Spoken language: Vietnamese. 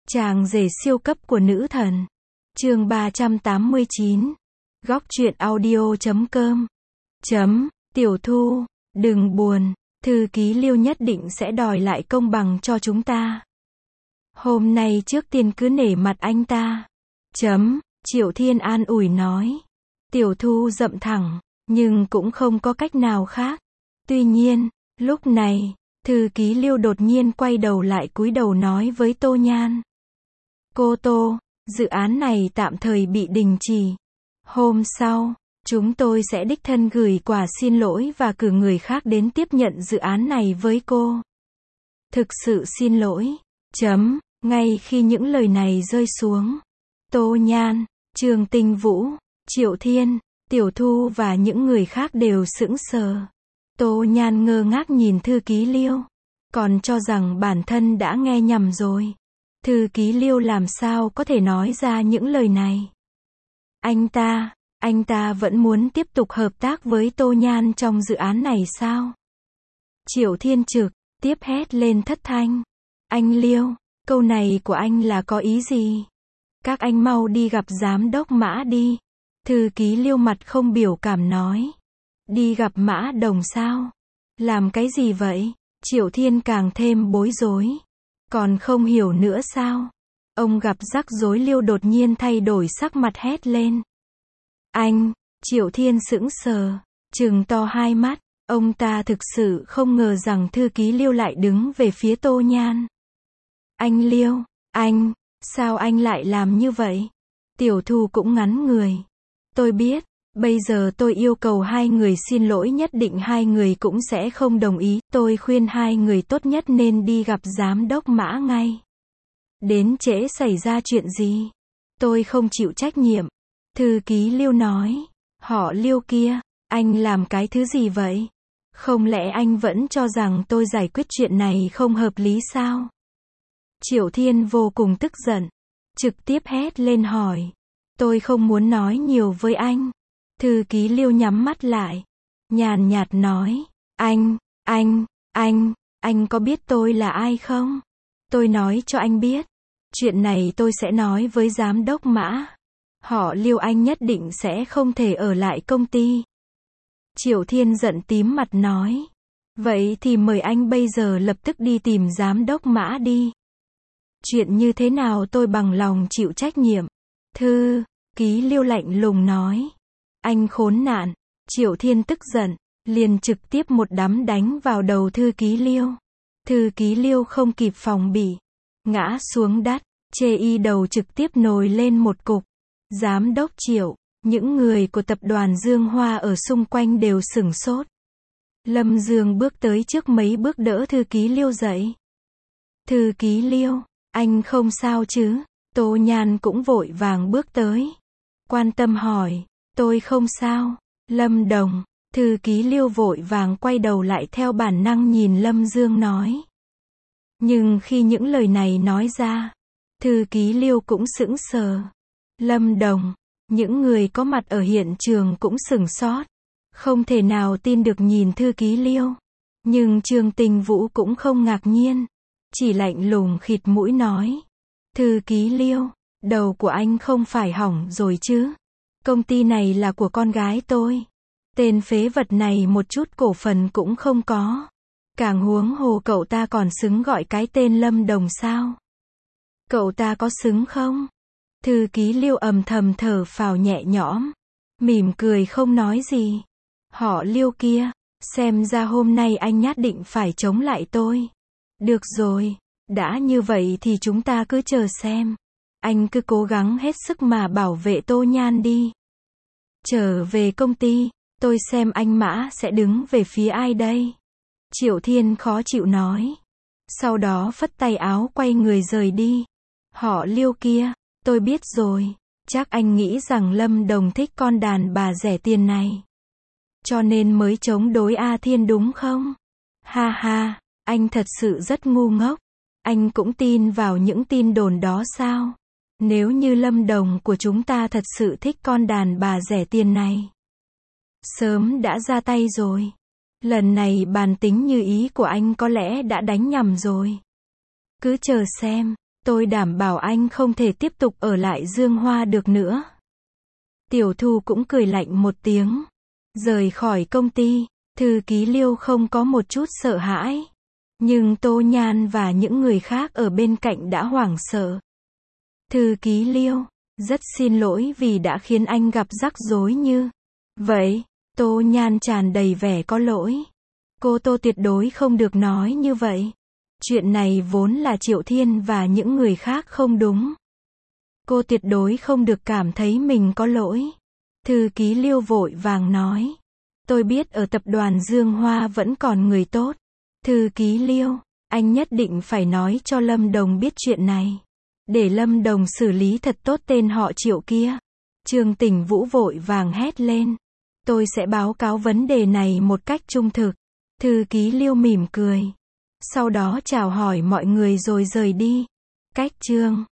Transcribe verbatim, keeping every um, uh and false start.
Chàng rể siêu cấp của nữ thần. Chương ba trăm tám mươi chín. Góc truyện audio chấm com. Chấm, Tiểu Thu, đừng buồn, thư ký Liêu nhất định sẽ đòi lại công bằng cho chúng ta. Hôm nay trước tiên cứ nể mặt anh ta. Chấm, Triệu Thiên an ủi nói. Tiểu Thu dậm thẳng, nhưng cũng không có cách nào khác. Tuy nhiên, lúc này, thư ký Liêu đột nhiên quay đầu lại cúi đầu nói với Tô Nhan. Cô Tô, dự án này tạm thời bị đình chỉ. Hôm sau, chúng tôi sẽ đích thân gửi quà xin lỗi và cử người khác đến tiếp nhận dự án này với cô. Thực sự xin lỗi. Chấm, ngay khi những lời này rơi xuống, Tô Nhan, Trường Tinh Vũ, Triệu Thiên, Tiểu Thu và những người khác đều sững sờ. Tô Nhan ngơ ngác nhìn thư ký Liêu, còn cho rằng bản thân đã nghe nhầm rồi. Thư ký Liêu làm sao có thể nói ra những lời này? Anh ta, anh ta vẫn muốn tiếp tục hợp tác với Tô Nhan trong dự án này sao? Triệu Thiên trực tiếp hét lên thất thanh. Anh Liêu, câu này của anh là có ý gì? Các anh mau đi gặp giám đốc Mã đi. Thư ký Liêu mặt không biểu cảm nói. Đi gặp Mã Đồng sao? Làm cái gì vậy? Triệu Thiên càng thêm bối rối. Còn không hiểu nữa sao? Ông gặp rắc rối Liêu đột nhiên thay đổi sắc mặt hét lên. Anh, Triệu Thiên sững sờ, trừng to hai mắt. Ông ta thực sự không ngờ rằng thư ký Liêu lại đứng về phía Tô Nhan. Anh Liêu, anh, sao anh lại làm như vậy? Tiểu Thu cũng ngắn người. Tôi biết, bây giờ tôi yêu cầu hai người xin lỗi nhất định hai người cũng sẽ không đồng ý. Tôi khuyên hai người tốt nhất nên đi gặp giám đốc Mã ngay. Đến trễ xảy ra chuyện gì? Tôi không chịu trách nhiệm. Thư ký Liêu nói. Họ Liêu kia, anh làm cái thứ gì vậy? Không lẽ anh vẫn cho rằng tôi giải quyết chuyện này không hợp lý sao? Triệu Thiên vô cùng tức giận, trực tiếp hét lên hỏi. Tôi không muốn nói nhiều với anh. Thư ký Liêu nhắm mắt lại, nhàn nhạt nói. Anh, anh, anh, anh có biết tôi là ai không? Tôi nói cho anh biết. Chuyện này tôi sẽ nói với giám đốc Mã. Họ Liêu anh nhất định sẽ không thể ở lại công ty. Triệu Thiên giận tím mặt nói. Vậy thì mời anh bây giờ lập tức đi tìm giám đốc Mã đi. Chuyện như thế nào tôi bằng lòng chịu trách nhiệm. Thư ký Liêu lạnh lùng nói. Anh khốn nạn. Triệu Thiên tức giận, liền trực tiếp một đấm đánh vào đầu thư ký Liêu. Thư ký Liêu không kịp phòng bị, ngã xuống đất, chê y đầu trực tiếp nổi lên một cục. Giám đốc Triệu, những người của tập đoàn Dương Hoa ở xung quanh đều sửng sốt. Lâm Dương bước tới trước mấy bước đỡ thư ký Liêu dậy. Thư ký Liêu, anh không sao chứ? Tô Nhan cũng vội vàng bước tới, quan tâm hỏi. Tôi không sao. Lâm Đồng, thư ký Liêu vội vàng quay đầu lại theo bản năng nhìn Lâm Dương nói. Nhưng khi những lời này nói ra, thư ký Liêu cũng sững sờ. Lâm Đồng, những người có mặt ở hiện trường cũng sửng sốt, không thể nào tin được nhìn thư ký Liêu. Nhưng Trường Tinh Vũ cũng không ngạc nhiên, chỉ lạnh lùng khịt mũi nói. Thư ký Liêu, đầu của anh không phải hỏng rồi chứ? Công ty này là của con gái tôi. Tên phế vật này một chút cổ phần cũng không có. Càng huống hồ cậu ta còn xứng gọi cái tên Lâm Đồng sao? Cậu ta có xứng không? Thư ký Liêu ầm thầm thở phào nhẹ nhõm, mỉm cười không nói gì. Họ Liêu kia, xem ra hôm nay anh nhất định phải chống lại tôi. Được rồi, đã như vậy thì chúng ta cứ chờ xem. Anh cứ cố gắng hết sức mà bảo vệ Tô Nhan đi. Trở về công ty, tôi xem anh Mã sẽ đứng về phía ai đây? Triệu Thiên khó chịu nói. Sau đó phất tay áo quay người rời đi. Họ Liêu kia, tôi biết rồi. Chắc anh nghĩ rằng Lâm Đồng thích con đàn bà rẻ tiền này, cho nên mới chống đối A Thiên đúng không? Ha ha, anh thật sự rất ngu ngốc. Anh cũng tin vào những tin đồn đó sao? Nếu như Lâm Đồng của chúng ta thật sự thích con đàn bà rẻ tiền này, sớm đã ra tay rồi. Lần này bàn tính như ý của anh có lẽ đã đánh nhầm rồi. Cứ chờ xem. Tôi đảm bảo anh không thể tiếp tục ở lại Dương Hoa được nữa. Tiểu Thu cũng cười lạnh một tiếng. Rời khỏi công ty, thư ký Liêu không có một chút sợ hãi. Nhưng Tô Nhan và những người khác ở bên cạnh đã hoảng sợ. Thư ký Liêu, rất xin lỗi vì đã khiến anh gặp rắc rối như vậy. Tô Nhan tràn đầy vẻ có lỗi. Cô Tô tuyệt đối không được nói như vậy. Chuyện này vốn là Triệu Thiên và những người khác không đúng. Cô tuyệt đối không được cảm thấy mình có lỗi. Thư ký Liêu vội vàng nói. Tôi biết ở tập đoàn Dương Hoa vẫn còn người tốt. Thư ký Liêu, anh nhất định phải nói cho Lâm Đồng biết chuyện này. Để Lâm Đồng xử lý thật tốt tên họ Triệu kia. Trương Tỉnh Vũ vội vàng hét lên. Tôi sẽ báo cáo vấn đề này một cách trung thực. Thư ký Liêu mỉm cười. Sau đó chào hỏi mọi người rồi rời đi. Cách chương